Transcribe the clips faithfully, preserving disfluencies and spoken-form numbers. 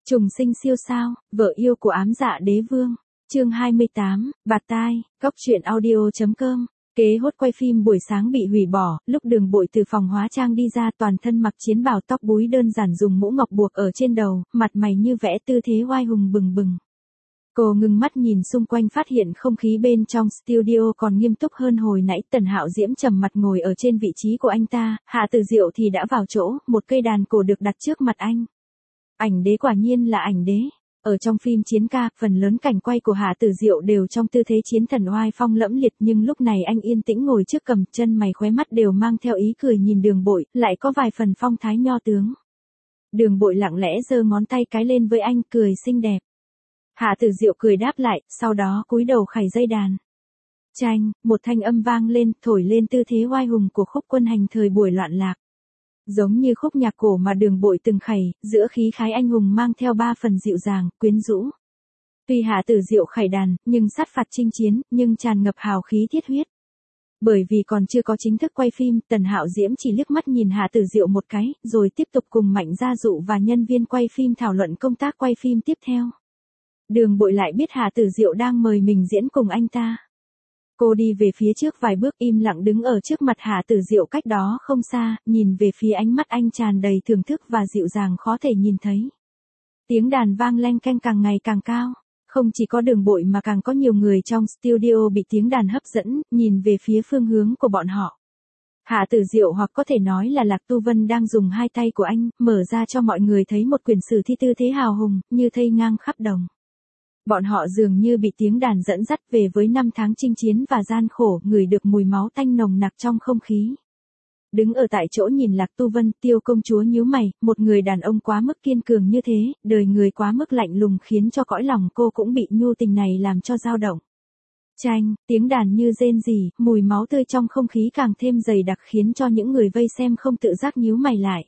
Trùng sinh siêu sao, vợ yêu của ám dạ đế vương. Chương hai mươi tám, bạt tai, góc truyện audio chấm com. Kế hốt quay phim buổi sáng bị hủy bỏ, lúc Đường Bội từ phòng hóa trang đi ra toàn thân mặc chiến bào tóc búi đơn giản dùng mũ ngọc buộc ở trên đầu, mặt mày như vẽ tư thế oai hùng bừng bừng. Cô ngừng mắt nhìn xung quanh phát hiện không khí bên trong studio còn nghiêm túc hơn hồi nãy. Tần Hạo Diễm trầm mặt ngồi ở trên vị trí của anh ta, Hạ Tử Diệu thì đã vào chỗ, một cây đàn cổ được đặt trước mặt anh. Ảnh đế quả nhiên là ảnh đế. Ở trong phim chiến ca, phần lớn cảnh quay của Hạ Tử Diệu đều trong tư thế chiến thần oai phong lẫm liệt, nhưng lúc này anh yên tĩnh ngồi trước cầm, chân mày khóe mắt đều mang theo ý cười nhìn Đường Bội, lại có vài phần phong thái nho tướng. Đường Bội lặng lẽ giơ ngón tay cái lên với anh, cười xinh đẹp. Hạ Tử Diệu cười đáp lại, sau đó cúi đầu khải dây đàn. Chanh, một thanh âm vang lên, thổi lên tư thế oai hùng của khúc quân hành thời buổi loạn lạc. Giống như khúc nhạc cổ mà Đường Bội từng khải, giữa khí khái anh hùng mang theo ba phần dịu dàng, quyến rũ. Tuy Hạ Tử Diệu khải đàn, nhưng sát phạt chinh chiến, nhưng tràn ngập hào khí thiết huyết. Bởi vì còn chưa có chính thức quay phim, Tần Hạo Diễm chỉ liếc mắt nhìn Hạ Tử Diệu một cái, rồi tiếp tục cùng Mạnh Gia Dụ và nhân viên quay phim thảo luận công tác quay phim tiếp theo. Đường Bội lại biết Hạ Tử Diệu đang mời mình diễn cùng anh ta. Cô đi về phía trước vài bước, im lặng đứng ở trước mặt Hạ Tử Diệu cách đó không xa, nhìn về phía ánh mắt anh tràn đầy thưởng thức và dịu dàng khó thể nhìn thấy. Tiếng đàn vang leng keng càng ngày càng cao, không chỉ có Đường Bội mà càng có nhiều người trong studio bị tiếng đàn hấp dẫn, nhìn về phía phương hướng của bọn họ. Hạ Tử Diệu hoặc có thể nói là Lạc Tu Vân đang dùng hai tay của anh, mở ra cho mọi người thấy một quyển sử thi tư thế hào hùng, như thây ngang khắp đồng. Bọn họ dường như bị tiếng đàn dẫn dắt về với năm tháng chinh chiến và gian khổ, ngửi được mùi máu tanh nồng nặc trong không khí. Đứng ở tại chỗ nhìn Lạc Tu Vân, Tiêu công chúa nhíu mày, một người đàn ông quá mức kiên cường như thế, đời người quá mức lạnh lùng khiến cho cõi lòng cô cũng bị nhu tình này làm cho dao động. Chanh, tiếng đàn như rên rỉ, mùi máu tươi trong không khí càng thêm dày đặc khiến cho những người vây xem không tự giác nhíu mày lại.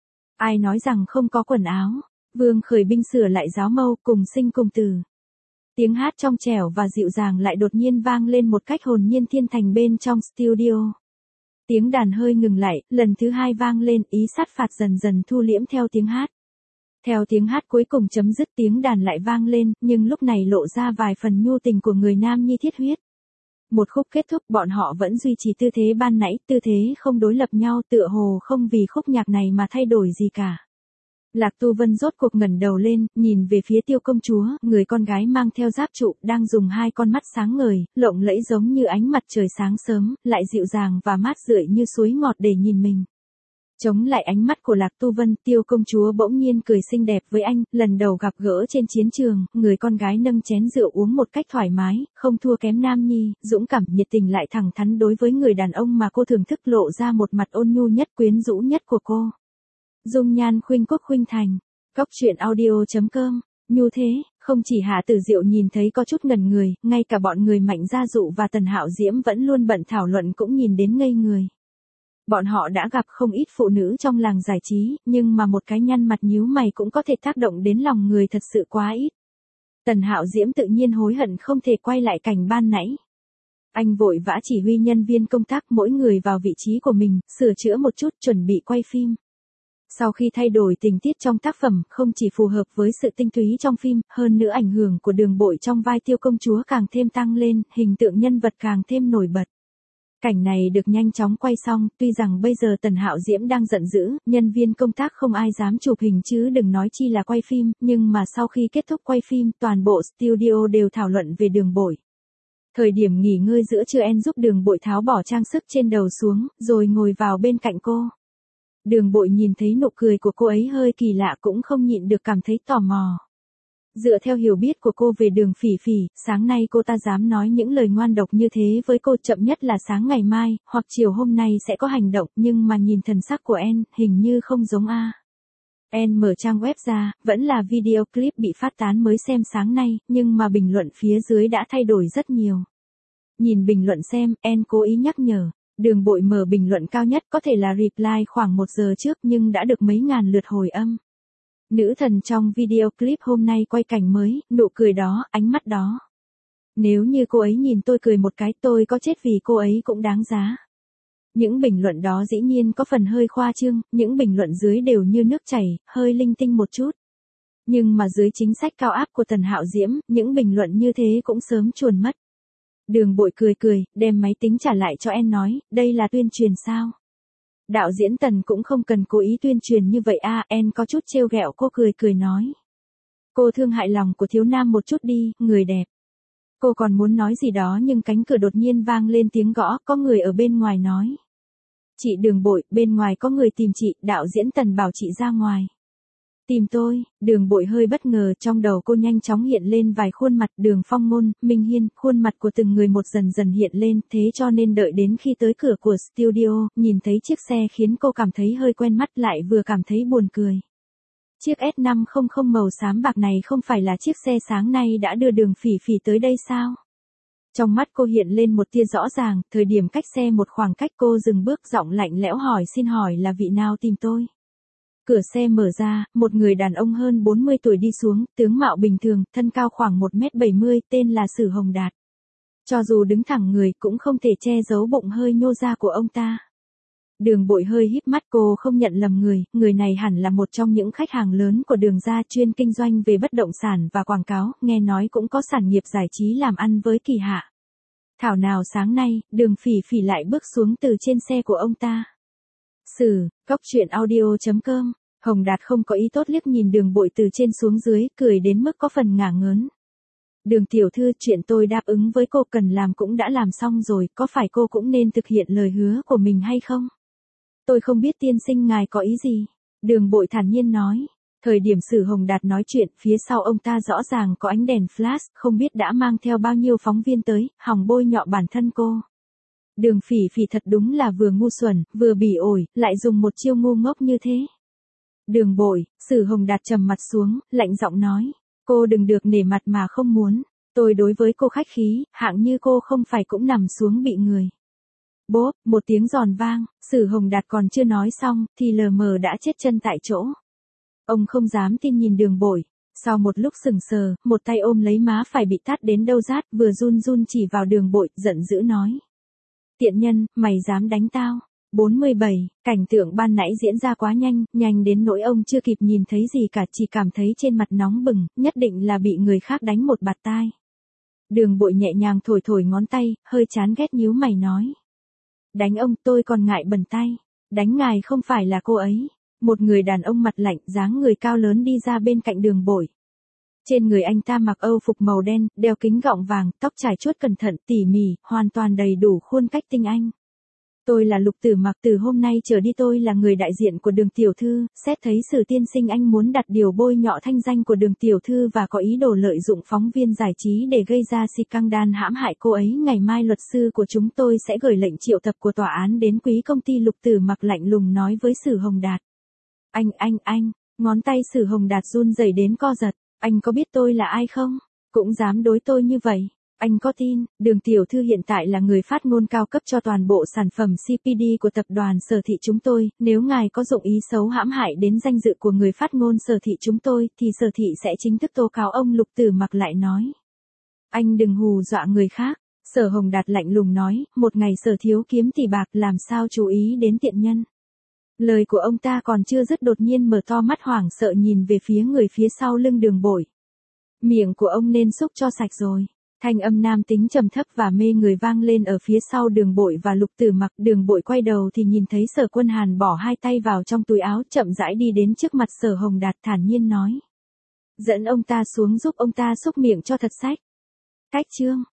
Ai nói rằng không có quần áo, Vương Khởi Binh sửa lại giáo mâu, cùng sinh cùng tử. Tiếng hát trong trẻo và dịu dàng lại đột nhiên vang lên một cách hồn nhiên thiên thành bên trong studio. Tiếng đàn hơi ngừng lại, lần thứ hai vang lên, ý sát phạt dần dần thu liễm theo tiếng hát. Theo tiếng hát cuối cùng chấm dứt, tiếng đàn lại vang lên, nhưng lúc này lộ ra vài phần nhu tình của người nam nhi thiết huyết. Một khúc kết thúc, bọn họ vẫn duy trì tư thế ban nãy, tư thế không đối lập nhau, tựa hồ không vì khúc nhạc này mà thay đổi gì cả. Lạc Tu Vân rốt cuộc ngẩng đầu lên, nhìn về phía Tiêu công chúa, người con gái mang theo giáp trụ, đang dùng hai con mắt sáng ngời, lộng lẫy giống như ánh mặt trời sáng sớm, lại dịu dàng và mát rượi như suối ngọt để nhìn mình. Chống lại ánh mắt của Lạc Tu Vân, Tiêu công chúa bỗng nhiên cười xinh đẹp với anh, lần đầu gặp gỡ trên chiến trường, người con gái nâng chén rượu uống một cách thoải mái, không thua kém nam nhi, dũng cảm, nhiệt tình lại thẳng thắn đối với người đàn ông mà cô thưởng thức, lộ ra một mặt ôn nhu nhất, quyến rũ nhất của cô. Dung nhan khuynh quốc khuynh thành, góc truyện audio chấm com, nhu thế, không chỉ Hạ Tử Diệu nhìn thấy có chút ngẩn người, ngay cả bọn người Mạnh Gia Dụ và Tần Hạo Diễm vẫn luôn bận thảo luận cũng nhìn đến ngây người. Bọn họ đã gặp không ít phụ nữ trong làng giải trí, nhưng mà một cái nhăn mặt nhíu mày cũng có thể tác động đến lòng người thật sự quá ít. Tần Hạo Diễm tự nhiên hối hận không thể quay lại cảnh ban nãy. Anh vội vã chỉ huy nhân viên công tác mỗi người vào vị trí của mình, sửa chữa một chút, chuẩn bị quay phim. Sau khi thay đổi tình tiết trong tác phẩm, không chỉ phù hợp với sự tinh túy trong phim, hơn nữa ảnh hưởng của Đường Bội trong vai Tiêu công chúa càng thêm tăng lên, hình tượng nhân vật càng thêm nổi bật. Cảnh này được nhanh chóng quay xong, tuy rằng bây giờ Tần Hạo Diễm đang giận dữ, nhân viên công tác không ai dám chụp hình chứ đừng nói chi là quay phim, nhưng mà sau khi kết thúc quay phim, toàn bộ studio đều thảo luận về Đường Bội. Thời điểm nghỉ ngơi giữa trưa, En giúp Đường Bội tháo bỏ trang sức trên đầu xuống, rồi ngồi vào bên cạnh cô. Đường Bội nhìn thấy nụ cười của cô ấy hơi kỳ lạ cũng không nhịn được cảm thấy tò mò. Dựa theo hiểu biết của cô về Đường Phỉ Phỉ, sáng nay cô ta dám nói những lời ngoan độc như thế với cô, chậm nhất là sáng ngày mai, hoặc chiều hôm nay sẽ có hành động, nhưng mà nhìn thần sắc của En, hình như không giống a. En mở trang web ra, vẫn là video clip bị phát tán mới xem sáng nay, nhưng mà bình luận phía dưới đã thay đổi rất nhiều. Nhìn bình luận xem, En cố ý nhắc nhở. Đường Bội mở bình luận cao nhất có thể là reply khoảng một giờ trước nhưng đã được mấy ngàn lượt hồi âm. Nữ thần trong video clip hôm nay quay cảnh mới, nụ cười đó, ánh mắt đó. Nếu như cô ấy nhìn tôi cười một cái, tôi có chết vì cô ấy cũng đáng giá. Những bình luận đó dĩ nhiên có phần hơi khoa trương, những bình luận dưới đều như nước chảy, hơi linh tinh một chút. Nhưng mà dưới chính sách cao áp của Tần Hạo Diễm, những bình luận như thế cũng sớm chuồn mất. Đường Bội cười cười, đem máy tính trả lại cho En nói, đây là tuyên truyền sao? Đạo diễn Tần cũng không cần cố ý tuyên truyền như vậy a. En có chút trêu ghẹo cô, cười cười nói. Cô thương hại lòng của thiếu nam một chút đi, người đẹp. Cô còn muốn nói gì đó nhưng cánh cửa đột nhiên vang lên tiếng gõ, có người ở bên ngoài nói. Chị Đường Bội, bên ngoài có người tìm chị, đạo diễn Tần bảo chị ra ngoài. Tìm tôi, Đường Bội hơi bất ngờ, trong đầu cô nhanh chóng hiện lên vài khuôn mặt, Đường Phong Ngôn, Minh Hiên, khuôn mặt của từng người một dần dần hiện lên, thế cho nên đợi đến khi tới cửa của studio, nhìn thấy chiếc xe khiến cô cảm thấy hơi quen mắt lại vừa cảm thấy buồn cười. Chiếc S năm trăm màu xám bạc này không phải là chiếc xe sáng nay đã đưa Đường Phỉ Phỉ tới đây sao? Trong mắt cô hiện lên một tia rõ ràng, thời điểm cách xe một khoảng cách cô dừng bước, giọng lạnh lẽo hỏi, xin hỏi là vị nào tìm tôi? Cửa xe mở ra, một người đàn ông hơn bốn mươi tuổi đi xuống, tướng mạo bình thường, thân cao khoảng một mét bảy mươi, tên là Sử Hồng Đạt. Cho dù đứng thẳng người cũng không thể che giấu bụng hơi nhô ra của ông ta. Đường Bội hơi híp mắt, cô không nhận lầm người, người này hẳn là một trong những khách hàng lớn của Đường gia, chuyên kinh doanh về bất động sản và quảng cáo, nghe nói cũng có sản nghiệp giải trí làm ăn với Kỳ Hạ. Thảo nào sáng nay, Đường Phỉ Phỉ lại bước xuống từ trên xe của ông ta. Sử, góc truyện audio chấm com, Hồng Đạt không có ý tốt liếc nhìn Đường Bội từ trên xuống dưới, cười đến mức có phần ngả ngớn. Đường tiểu thư, chuyện tôi đáp ứng với cô cần làm cũng đã làm xong rồi, có phải cô cũng nên thực hiện lời hứa của mình hay không? Tôi không biết tiên sinh ngài có ý gì. Đường Bội thản nhiên nói. Thời điểm Sử Hồng Đạt nói chuyện, phía sau ông ta rõ ràng có ánh đèn flash, không biết đã mang theo bao nhiêu phóng viên tới, hòng bôi nhọ bản thân cô. Đường Phỉ Phỉ thật đúng là vừa ngu xuẩn, vừa bỉ ổi, lại dùng một chiêu ngu ngốc như thế. Đường Bội, Sử Hồng Đạt trầm mặt xuống, lạnh giọng nói. Cô đừng được nể mặt mà không muốn. Tôi đối với cô khách khí, hạng như cô không phải cũng nằm xuống bị người. Bốp, một tiếng giòn vang, Sử Hồng Đạt còn chưa nói xong, thì lờ mờ đã chết chân tại chỗ. Ông không dám tin nhìn Đường Bội. Sau một lúc sừng sờ, một tay ôm lấy má phải bị tát đến đâu rát, vừa run run chỉ vào Đường Bội, giận dữ nói. Tiện nhân, mày dám đánh tao. bốn mươi bảy, cảnh tượng ban nãy diễn ra quá nhanh, nhanh đến nỗi ông chưa kịp nhìn thấy gì cả, chỉ cảm thấy trên mặt nóng bừng, nhất định là bị người khác đánh một bạt tai. Đường Bội nhẹ nhàng thổi thổi ngón tay, hơi chán ghét nhíu mày nói. Đánh ông, tôi còn ngại bẩn tay. Đánh ngài không phải là cô ấy. Một người đàn ông mặt lạnh, dáng người cao lớn đi ra bên cạnh Đường Bội. Trên người anh ta mặc âu phục màu đen, đeo kính gọng vàng, tóc trải chuốt cẩn thận, tỉ mỉ, hoàn toàn đầy đủ khuôn cách tinh anh. Tôi là Lục Tử Mặc, từ hôm nay trở đi tôi là người đại diện của Đường tiểu thư, xét thấy Sử tiên sinh anh muốn đặt điều bôi nhọ thanh danh của Đường tiểu thư và có ý đồ lợi dụng phóng viên giải trí để gây ra scandal hãm hại cô ấy, ngày mai luật sư của chúng tôi sẽ gửi lệnh triệu tập của tòa án đến quý công ty. Lục Tử Mặc lạnh lùng nói với Sử Hồng Đạt. Anh, anh, anh, ngón tay Sử Hồng Đạt run rẩy đến co giật, anh có biết tôi là ai không? Cũng dám đối tôi như vậy. Anh có tin, Đường tiểu thư hiện tại là người phát ngôn cao cấp cho toàn bộ sản phẩm xê pê đê của tập đoàn Sở Thị chúng tôi, nếu ngài có dụng ý xấu hãm hại đến danh dự của người phát ngôn Sở Thị chúng tôi, thì Sở Thị sẽ chính thức tố cáo ông. Lục Tử Mặc lại nói. Anh đừng hù dọa người khác. Sở Hồng Đạt lạnh lùng nói, một ngày Sở thiếu kiếm tỷ bạc làm sao chú ý đến tiện nhân. Lời của ông ta còn chưa dứt đột nhiên mở to mắt hoảng sợ nhìn về phía người phía sau lưng Đường Bội. Miệng của ông nên xúc cho sạch rồi. Thanh âm nam tính trầm thấp và mê người vang lên ở phía sau Đường Bội và Lục Tử Mặc. Đường Bội quay đầu thì nhìn thấy Sở Quân Hàn bỏ hai tay vào trong túi áo, chậm rãi đi đến trước mặt Sở Hồng Đạt, thản nhiên nói. Dẫn ông ta xuống giúp ông ta xúc miệng cho thật sách. Cách chương.